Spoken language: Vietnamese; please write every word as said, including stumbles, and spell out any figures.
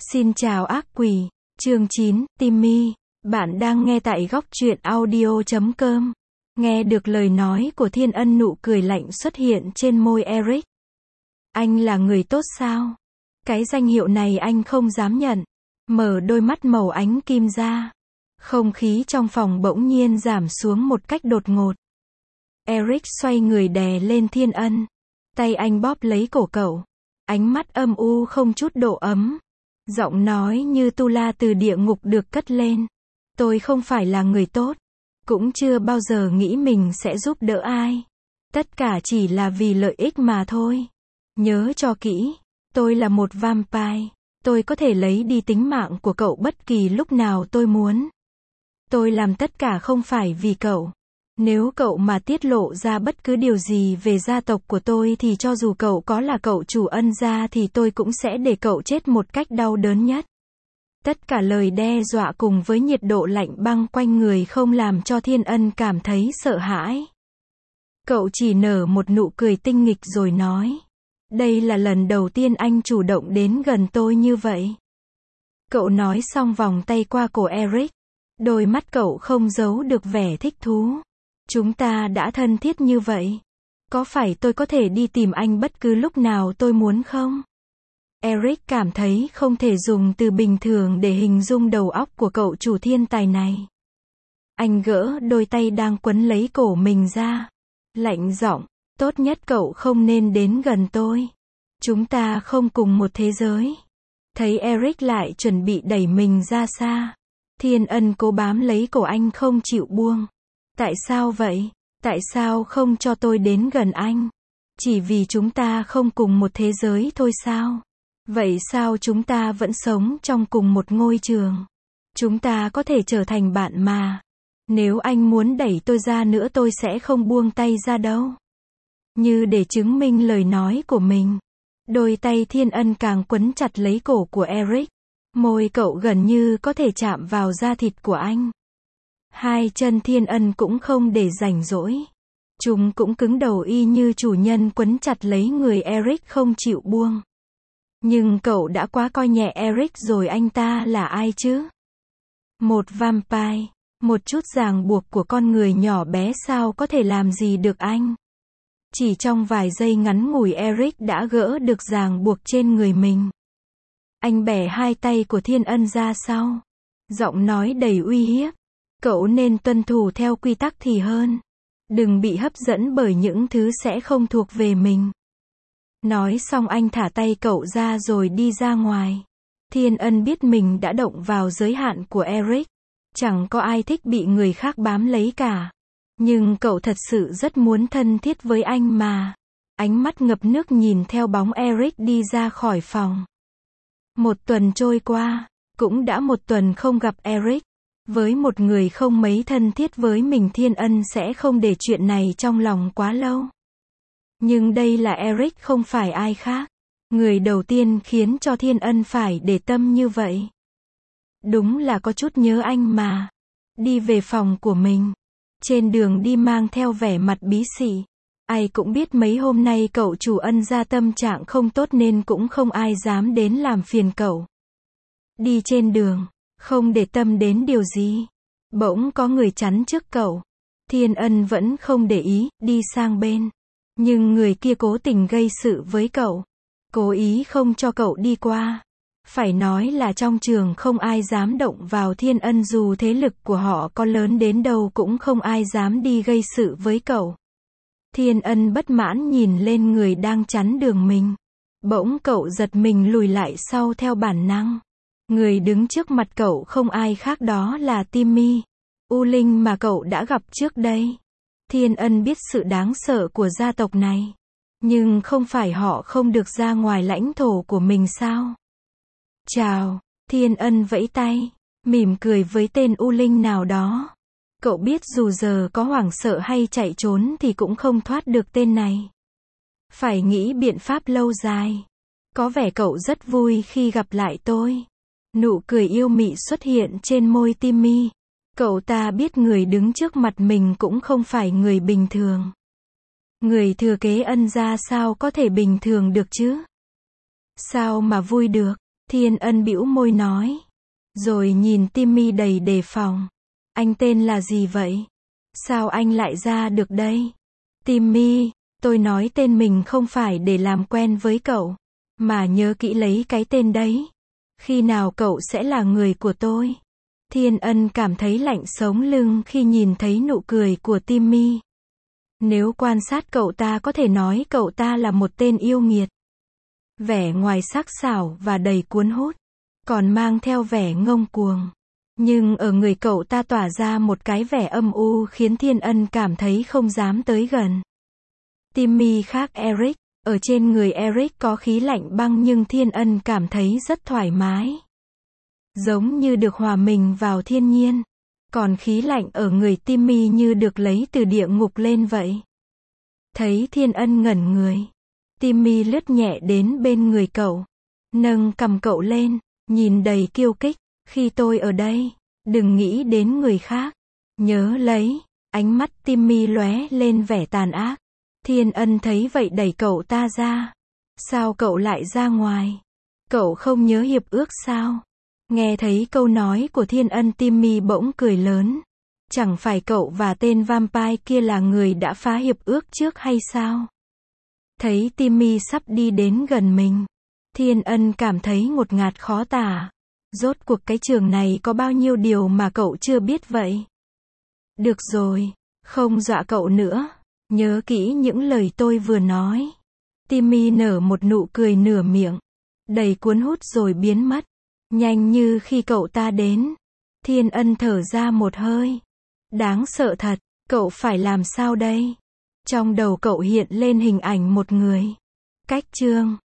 Xin chào ác quỷ, chương chín, Timmy, bạn đang nghe tại góc truyện audio chấm com. Nghe được lời nói của Thiên Ân, nụ cười lạnh xuất hiện trên môi Eric. Anh là người tốt sao? Cái danh hiệu này anh không dám nhận. Mở đôi mắt màu ánh kim ra. Không khí trong phòng bỗng nhiên giảm xuống một cách đột ngột. Eric xoay người đè lên Thiên Ân. Tay anh bóp lấy cổ cậu. Ánh mắt âm u không chút độ ấm. Giọng nói như tu la từ địa ngục được cất lên. Tôi không phải là người tốt. Cũng chưa bao giờ nghĩ mình sẽ giúp đỡ ai. Tất cả chỉ là vì lợi ích mà thôi. Nhớ cho kỹ. Tôi là một vampire. Tôi có thể lấy đi tính mạng của cậu bất kỳ lúc nào tôi muốn. Tôi làm tất cả không phải vì cậu. Nếu cậu mà tiết lộ ra bất cứ điều gì về gia tộc của tôi thì cho dù cậu có là cậu chủ Ân gia thì tôi cũng sẽ để cậu chết một cách đau đớn nhất. Tất cả lời đe dọa cùng với nhiệt độ lạnh băng quanh người không làm cho Thiên Ân cảm thấy sợ hãi. Cậu chỉ nở một nụ cười tinh nghịch rồi nói. Đây là lần đầu tiên anh chủ động đến gần tôi như vậy. Cậu nói xong vòng tay qua cổ Eric. Đôi mắt cậu không giấu được vẻ thích thú. Chúng ta đã thân thiết như vậy. Có phải tôi có thể đi tìm anh bất cứ lúc nào tôi muốn không? Eric cảm thấy không thể dùng từ bình thường để hình dung đầu óc của cậu chủ thiên tài này. Anh gỡ đôi tay đang quấn lấy cổ mình ra. Lạnh giọng, tốt nhất cậu không nên đến gần tôi. Chúng ta không cùng một thế giới. Thấy Eric lại chuẩn bị đẩy mình ra xa. Thiên Ân cố bám lấy cổ anh không chịu buông. Tại sao vậy? Tại sao không cho tôi đến gần anh? Chỉ vì chúng ta không cùng một thế giới thôi sao? Vậy sao chúng ta vẫn sống trong cùng một ngôi trường? Chúng ta có thể trở thành bạn mà. Nếu anh muốn đẩy tôi ra nữa tôi sẽ không buông tay ra đâu. Như để chứng minh lời nói của mình. Đôi tay Thiên Ân càng quấn chặt lấy cổ của Eric. Môi cậu gần như có thể chạm vào da thịt của anh. Hai chân Thiên Ân cũng không để rảnh rỗi. Chúng cũng cứng đầu y như chủ nhân quấn chặt lấy người Eric không chịu buông. Nhưng cậu đã quá coi nhẹ Eric rồi, anh ta là ai chứ? Một vampire, một chút ràng buộc của con người nhỏ bé sao có thể làm gì được anh? Chỉ trong vài giây ngắn ngủi Eric đã gỡ được ràng buộc trên người mình. Anh bẻ hai tay của Thiên Ân ra sau. Giọng nói đầy uy hiếp. Cậu nên tuân thủ theo quy tắc thì hơn. Đừng bị hấp dẫn bởi những thứ sẽ không thuộc về mình. Nói xong anh thả tay cậu ra rồi đi ra ngoài. Thiên Ân biết mình đã động vào giới hạn của Eric. Chẳng có ai thích bị người khác bám lấy cả. Nhưng cậu thật sự rất muốn thân thiết với anh mà. Ánh mắt ngập nước nhìn theo bóng Eric đi ra khỏi phòng. Một tuần trôi qua. Cũng đã một tuần không gặp Eric. Với một người không mấy thân thiết với mình, Thiên Ân sẽ không để chuyện này trong lòng quá lâu. Nhưng đây là Eric, không phải ai khác. Người đầu tiên khiến cho Thiên Ân phải để tâm như vậy. Đúng là có chút nhớ anh mà. Đi về phòng của mình. Trên đường đi mang theo vẻ mặt bí xị. Ai cũng biết mấy hôm nay cậu chủ Ân gia tâm trạng không tốt nên cũng không ai dám đến làm phiền cậu. Đi trên đường. Không để tâm đến điều gì. Bỗng có người chắn trước cậu. Thiên Ân vẫn không để ý, đi sang bên. Nhưng người kia cố tình gây sự với cậu. Cố ý không cho cậu đi qua. Phải nói là trong trường không ai dám động vào Thiên Ân, dù thế lực của họ có lớn đến đâu cũng không ai dám đi gây sự với cậu. Thiên Ân bất mãn nhìn lên người đang chắn đường mình. Bỗng cậu giật mình lùi lại sau theo bản năng. Người đứng trước mặt cậu không ai khác, đó là Timmy, U Linh mà cậu đã gặp trước đây. Thiên Ân biết sự đáng sợ của gia tộc này. Nhưng không phải họ không được ra ngoài lãnh thổ của mình sao? Chào, Thiên Ân vẫy tay, mỉm cười với tên U Linh nào đó. Cậu biết dù giờ có hoảng sợ hay chạy trốn thì cũng không thoát được tên này. Phải nghĩ biện pháp lâu dài. Có vẻ cậu rất vui khi gặp lại tôi. Nụ cười yêu mị xuất hiện trên môi Timmy. Cậu ta biết người đứng trước mặt mình cũng không phải người bình thường. Người thừa kế Ân gia sao có thể bình thường được chứ? Sao mà vui được? Thiên Ân bĩu môi nói. Rồi nhìn Timmy đầy đề phòng. Anh tên là gì vậy? Sao anh lại ra được đây? Timmy, tôi nói tên mình không phải để làm quen với cậu. Mà nhớ kỹ lấy cái tên đấy. Khi nào cậu sẽ là người của tôi? Thiên Ân cảm thấy lạnh sống lưng khi nhìn thấy nụ cười của Timmy. Nếu quan sát cậu ta có thể nói cậu ta là một tên yêu nghiệt. Vẻ ngoài sắc sảo và đầy cuốn hút. Còn mang theo vẻ ngông cuồng. Nhưng ở người cậu ta tỏa ra một cái vẻ âm u khiến Thiên Ân cảm thấy không dám tới gần. Timmy khác Eric. Ở trên người Eric có khí lạnh băng nhưng Thiên Ân cảm thấy rất thoải mái. Giống như được hòa mình vào thiên nhiên. Còn khí lạnh ở người Timmy như được lấy từ địa ngục lên vậy. Thấy Thiên Ân ngẩn người. Timmy lướt nhẹ đến bên người cậu. Nâng cằm cậu lên, nhìn đầy kiêu kích. Khi tôi ở đây, đừng nghĩ đến người khác. Nhớ lấy, ánh mắt Timmy lóe lên vẻ tàn ác. Thiên Ân thấy vậy đẩy cậu ta ra. Sao cậu lại ra ngoài? Cậu không nhớ hiệp ước sao? Nghe thấy câu nói của Thiên Ân, Timmy bỗng cười lớn. Chẳng phải cậu và tên vampire kia là người đã phá hiệp ước trước hay sao? Thấy Timmy sắp đi đến gần mình. Thiên Ân cảm thấy ngột ngạt khó tả. Rốt cuộc cái trường này có bao nhiêu điều mà cậu chưa biết vậy? Được rồi, không dọa cậu nữa. Nhớ kỹ những lời tôi vừa nói. Timmy nở một nụ cười nửa miệng. Đầy cuốn hút rồi biến mất. Nhanh như khi cậu ta đến. Thiên Ân thở ra một hơi. Đáng sợ thật, cậu phải làm sao đây? Trong đầu cậu hiện lên hình ảnh một người. Cách chương